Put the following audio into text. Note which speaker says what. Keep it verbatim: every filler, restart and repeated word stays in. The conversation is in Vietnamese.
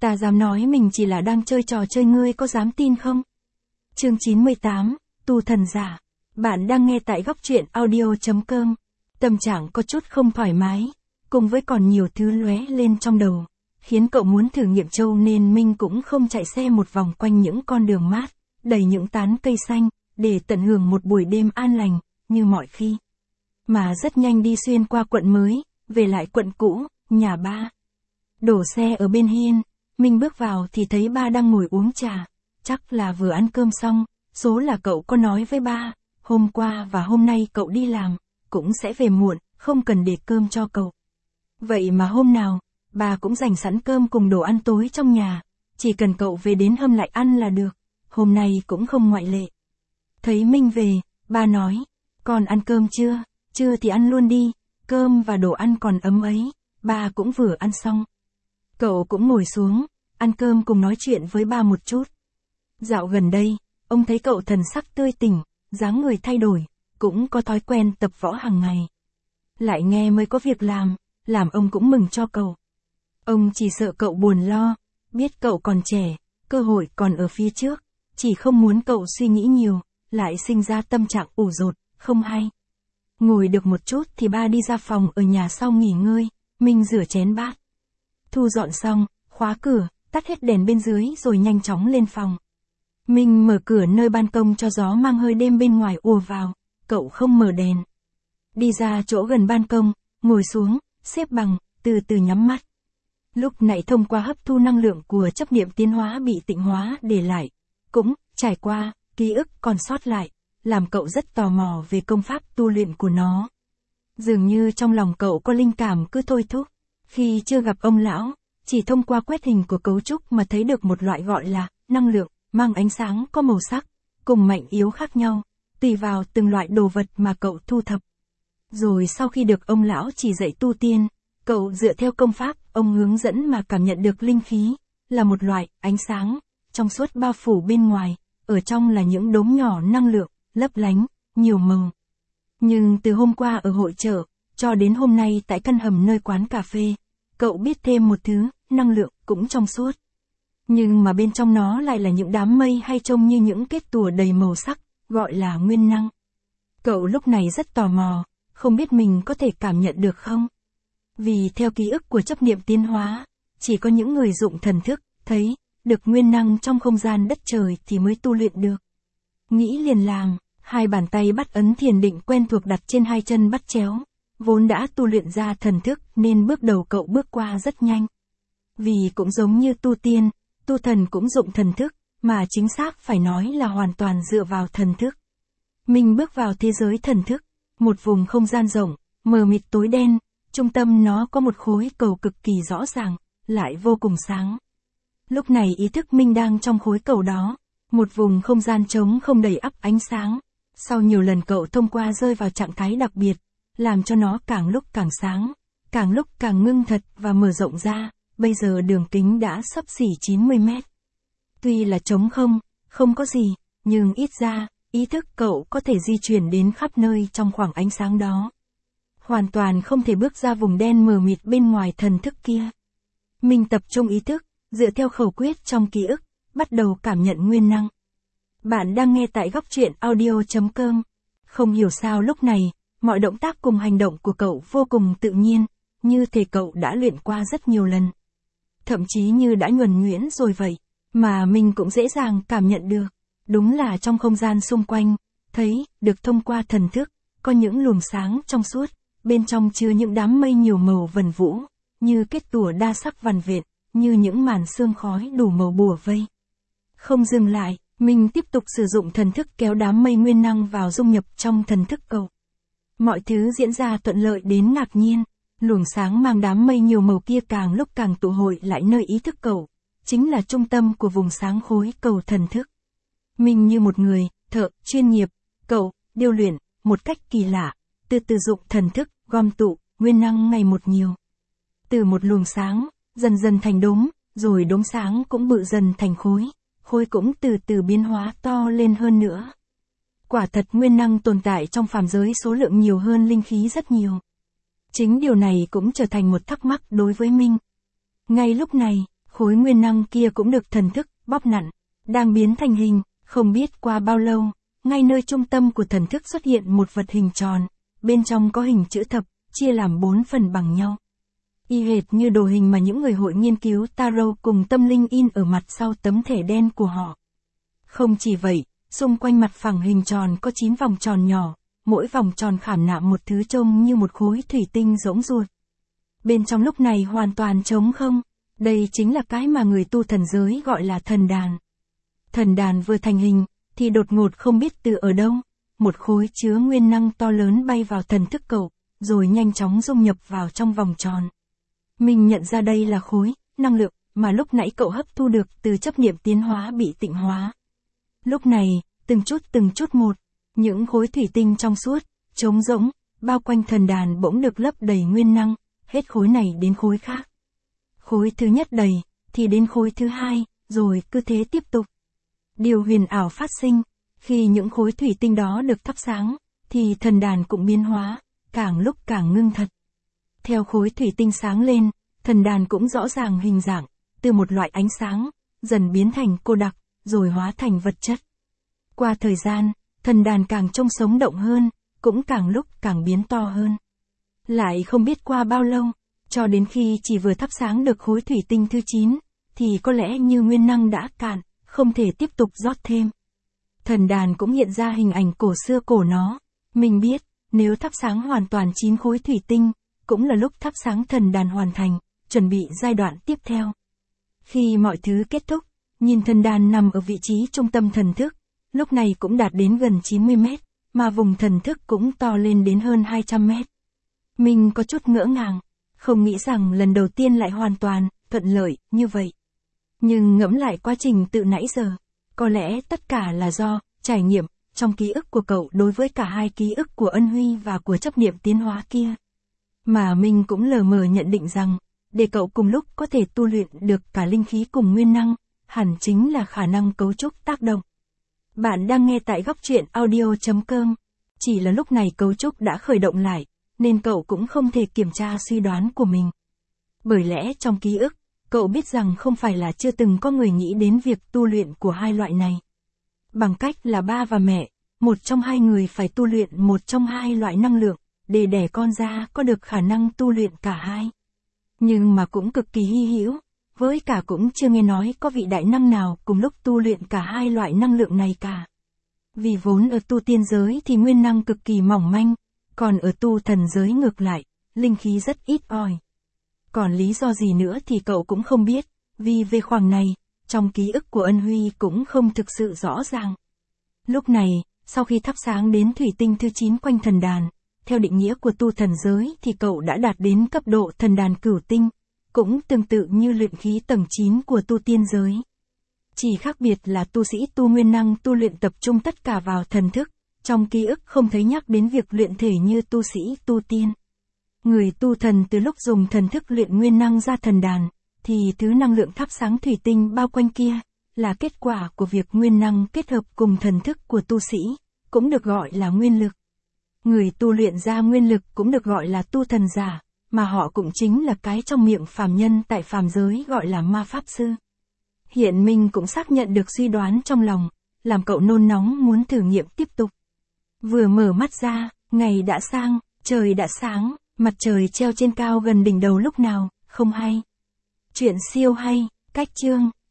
Speaker 1: Ta dám nói mình chỉ là đang chơi trò chơi, ngươi có dám tin không? Chương chín mươi tám, tu thần giả. Bạn đang nghe tại góc truyện audio chấm com. Tâm trạng có chút không thoải mái, cùng với còn nhiều thứ lóe lên trong đầu, khiến cậu muốn thử nghiệm châu nên Minh cũng không chạy xe một vòng quanh những con đường mát, đầy những tán cây xanh, để tận hưởng một buổi đêm an lành, như mọi khi. Mà rất nhanh đi xuyên qua quận mới, về lại quận cũ, nhà ba. Đổ xe ở bên hiên, Minh bước vào thì thấy ba đang ngồi uống trà, chắc là vừa ăn cơm xong, số là cậu có nói với ba, hôm qua và hôm nay cậu đi làm, cũng sẽ về muộn, không cần để cơm cho cậu. Vậy mà hôm nào, bà cũng dành sẵn cơm cùng đồ ăn tối trong nhà, chỉ cần cậu về đến hâm lại ăn là được, hôm nay cũng không ngoại lệ. Thấy Minh về, ba nói, con ăn cơm chưa? Chưa thì ăn luôn đi, cơm và đồ ăn còn ấm ấy, ba cũng vừa ăn xong. Cậu cũng ngồi xuống, ăn cơm cùng nói chuyện với ba một chút. Dạo gần đây, ông thấy cậu thần sắc tươi tỉnh, dáng người thay đổi, cũng có thói quen tập võ hàng ngày. Lại nghe mới có việc làm, làm ông cũng mừng cho cậu. Ông chỉ sợ cậu buồn lo, biết cậu còn trẻ, cơ hội còn ở phía trước, chỉ không muốn cậu suy nghĩ nhiều, lại sinh ra tâm trạng ủ rột, không hay. Ngồi được một chút thì ba đi ra phòng ở nhà sau nghỉ ngơi, Minh rửa chén bát. Thu dọn xong, khóa cửa, tắt hết đèn bên dưới rồi nhanh chóng lên phòng. Minh mở cửa nơi ban công cho gió mang hơi đêm bên ngoài ùa vào, cậu không mở đèn. Đi ra chỗ gần ban công, ngồi xuống, xếp bằng, từ từ nhắm mắt. Lúc nãy thông qua hấp thu năng lượng của chấp niệm tiến hóa bị tịnh hóa để lại, cũng trải qua, ký ức còn sót lại, làm cậu rất tò mò về công pháp tu luyện của nó. Dường như trong lòng cậu có linh cảm cứ thôi thúc, khi chưa gặp ông lão, chỉ thông qua quét hình của cấu trúc mà thấy được một loại gọi là năng lượng, mang ánh sáng có màu sắc, cùng mạnh yếu khác nhau, tùy vào từng loại đồ vật mà cậu thu thập. Rồi sau khi được ông lão chỉ dạy tu tiên, cậu dựa theo công pháp ông hướng dẫn mà cảm nhận được linh khí, là một loại ánh sáng, trong suốt bao phủ bên ngoài, ở trong là những đốm nhỏ năng lượng, lấp lánh, nhiều màu. Nhưng từ hôm qua ở hội chợ, cho đến hôm nay tại căn hầm nơi quán cà phê, cậu biết thêm một thứ, năng lượng cũng trong suốt. Nhưng mà bên trong nó lại là những đám mây hay trông như những kết tủa đầy màu sắc, gọi là nguyên năng. Cậu lúc này rất tò mò, không biết mình có thể cảm nhận được không? Vì theo ký ức của chấp niệm tiến hóa, chỉ có những người dụng thần thức, thấy, được nguyên năng trong không gian đất trời thì mới tu luyện được. Nghĩ liền làm, hai bàn tay bắt ấn thiền định quen thuộc đặt trên hai chân bắt chéo, vốn đã tu luyện ra thần thức nên bước đầu cậu bước qua rất nhanh. Vì cũng giống như tu tiên, tu thần cũng dụng thần thức, mà chính xác phải nói là hoàn toàn dựa vào thần thức. Mình bước vào thế giới thần thức, một vùng không gian rộng, mờ mịt tối đen, trung tâm nó có một khối cầu cực kỳ rõ ràng, lại vô cùng sáng. Lúc này ý thức Minh đang trong khối cầu đó, một vùng không gian trống không đầy ắp ánh sáng. Sau nhiều lần cậu thông qua rơi vào trạng thái đặc biệt, làm cho nó càng lúc càng sáng, càng lúc càng ngưng thật và mở rộng ra, bây giờ đường kính đã xấp xỉ chín mươi mét. Tuy là trống không, không có gì, nhưng ít ra, ý thức cậu có thể di chuyển đến khắp nơi trong khoảng ánh sáng đó. Hoàn toàn không thể bước ra vùng đen mờ mịt bên ngoài thần thức kia. Mình tập trung ý thức, dựa theo khẩu quyết trong ký ức, bắt đầu cảm nhận nguyên năng. Bạn đang nghe tại góc truyện audio chấm com. Không hiểu sao lúc này, mọi động tác cùng hành động của cậu vô cùng tự nhiên, như thể cậu đã luyện qua rất nhiều lần. Thậm chí như đã nhuần nhuyễn rồi vậy, mà mình cũng dễ dàng cảm nhận được. Đúng là trong không gian xung quanh, thấy, được thông qua thần thức, có những luồng sáng trong suốt, bên trong chứa những đám mây nhiều màu vần vũ, như kết tủa đa sắc vằn vện, như những màn sương khói đủ màu bùa vây. Không dừng lại, mình tiếp tục sử dụng thần thức kéo đám mây nguyên năng vào dung nhập trong thần thức cậu. Mọi thứ diễn ra thuận lợi đến ngạc nhiên, luồng sáng mang đám mây nhiều màu kia càng lúc càng tụ hội lại nơi ý thức cậu, chính là trung tâm của vùng sáng khối cầu thần thức. Mình như một người, thợ, chuyên nghiệp, cậu, điêu luyện, một cách kỳ lạ, từ từ dụng thần thức, gom tụ, nguyên năng ngày một nhiều. Từ một luồng sáng, dần dần thành đốm, rồi đốm sáng cũng bự dần thành khối, khối cũng từ từ biến hóa to lên hơn nữa. Quả thật nguyên năng tồn tại trong phàm giới số lượng nhiều hơn linh khí rất nhiều. Chính điều này cũng trở thành một thắc mắc đối với Minh. Ngay lúc này, khối nguyên năng kia cũng được thần thức bóp nặn, đang biến thành hình, không biết qua bao lâu, ngay nơi trung tâm của thần thức xuất hiện một vật hình tròn, bên trong có hình chữ thập, chia làm bốn phần bằng nhau. Y hệt như đồ hình mà những người hội nghiên cứu tarot cùng tâm linh in ở mặt sau tấm thẻ đen của họ. Không chỉ vậy, xung quanh mặt phẳng hình tròn có chín vòng tròn nhỏ, mỗi vòng tròn khảm nạm một thứ trông như một khối thủy tinh rỗng ruột. Bên trong lúc này hoàn toàn trống không, đây chính là cái mà người tu thần giới gọi là thần đàn. Thần đàn vừa thành hình, thì đột ngột không biết từ ở đâu, một khối chứa nguyên năng to lớn bay vào thần thức cậu, rồi nhanh chóng dung nhập vào trong vòng tròn. Mình nhận ra đây là khối năng lượng mà lúc nãy cậu hấp thu được từ chấp niệm tiến hóa bị tịnh hóa. Lúc này, từng chút từng chút một, những khối thủy tinh trong suốt, trống rỗng, bao quanh thần đàn bỗng được lấp đầy nguyên năng, hết khối này đến khối khác. Khối thứ nhất đầy, thì đến khối thứ hai, rồi cứ thế tiếp tục. Điều huyền ảo phát sinh, khi những khối thủy tinh đó được thắp sáng, thì thần đàn cũng biến hóa, càng lúc càng ngưng thật. Theo khối thủy tinh sáng lên, thần đàn cũng rõ ràng hình dạng, từ một loại ánh sáng, dần biến thành cô đặc, rồi hóa thành vật chất. Qua thời gian, thần đàn càng trông sống động hơn, cũng càng lúc càng biến to hơn. Lại không biết qua bao lâu, cho đến khi chỉ vừa thắp sáng được khối thủy tinh thứ chín, thì có lẽ như nguyên năng đã cạn, không thể tiếp tục rót thêm. Thần đàn cũng hiện ra hình ảnh cổ xưa cổ nó. Mình biết, nếu thắp sáng hoàn toàn chín khối thủy tinh, cũng là lúc thắp sáng thần đàn hoàn thành, chuẩn bị giai đoạn tiếp theo. Khi mọi thứ kết thúc, nhìn thần đàn nằm ở vị trí trung tâm thần thức, lúc này cũng đạt đến gần chín mươi mét, mà vùng thần thức cũng to lên đến hơn hai trăm mét. Mình có chút ngỡ ngàng, không nghĩ rằng lần đầu tiên lại hoàn toàn thuận lợi như vậy. Nhưng ngẫm lại quá trình từ nãy giờ, có lẽ tất cả là do trải nghiệm trong ký ức của cậu đối với cả hai ký ức của Ân Huy và của chấp niệm tiến hóa kia. Mà mình cũng lờ mờ nhận định rằng, để cậu cùng lúc có thể tu luyện được cả linh khí cùng nguyên năng, hẳn chính là khả năng cấu trúc tác động. Bạn đang nghe tại góc truyện audio chấm com. Chỉ là lúc này cấu trúc đã khởi động lại, nên cậu cũng không thể kiểm tra suy đoán của mình. Bởi lẽ trong ký ức, cậu biết rằng không phải là chưa từng có người nghĩ đến việc tu luyện của hai loại này. Bằng cách là ba và mẹ, một trong hai người phải tu luyện một trong hai loại năng lượng, để đẻ con ra có được khả năng tu luyện cả hai. Nhưng mà cũng cực kỳ hy hữu, với cả cũng chưa nghe nói có vị đại năng nào cùng lúc tu luyện cả hai loại năng lượng này cả. Vì vốn ở tu tiên giới thì nguyên năng cực kỳ mỏng manh, còn ở tu thần giới ngược lại, linh khí rất ít ỏi. Còn lý do gì nữa thì cậu cũng không biết, vì về khoảng này, trong ký ức của Ân Huy cũng không thực sự rõ ràng. Lúc này, sau khi thắp sáng đến thủy tinh thứ chín quanh thần đàn, theo định nghĩa của tu thần giới thì cậu đã đạt đến cấp độ thần đàn cửu tinh, cũng tương tự như luyện khí tầng chín của tu tiên giới. Chỉ khác biệt là tu sĩ tu nguyên năng tu luyện tập trung tất cả vào thần thức, trong ký ức không thấy nhắc đến việc luyện thể như tu sĩ tu tiên. Người tu thần từ lúc dùng thần thức luyện nguyên năng ra thần đàn, thì thứ năng lượng thắp sáng thủy tinh bao quanh kia, là kết quả của việc nguyên năng kết hợp cùng thần thức của tu sĩ, cũng được gọi là nguyên lực. Người tu luyện ra nguyên lực cũng được gọi là tu thần giả, mà họ cũng chính là cái trong miệng phàm nhân tại phàm giới gọi là ma pháp sư. Hiện mình cũng xác nhận được suy đoán trong lòng, làm cậu nôn nóng muốn thử nghiệm tiếp tục. Vừa mở mắt ra, ngày đã sang, trời đã sáng, mặt trời treo trên cao gần đỉnh đầu lúc nào, không hay. Chuyện siêu hay, cách chương.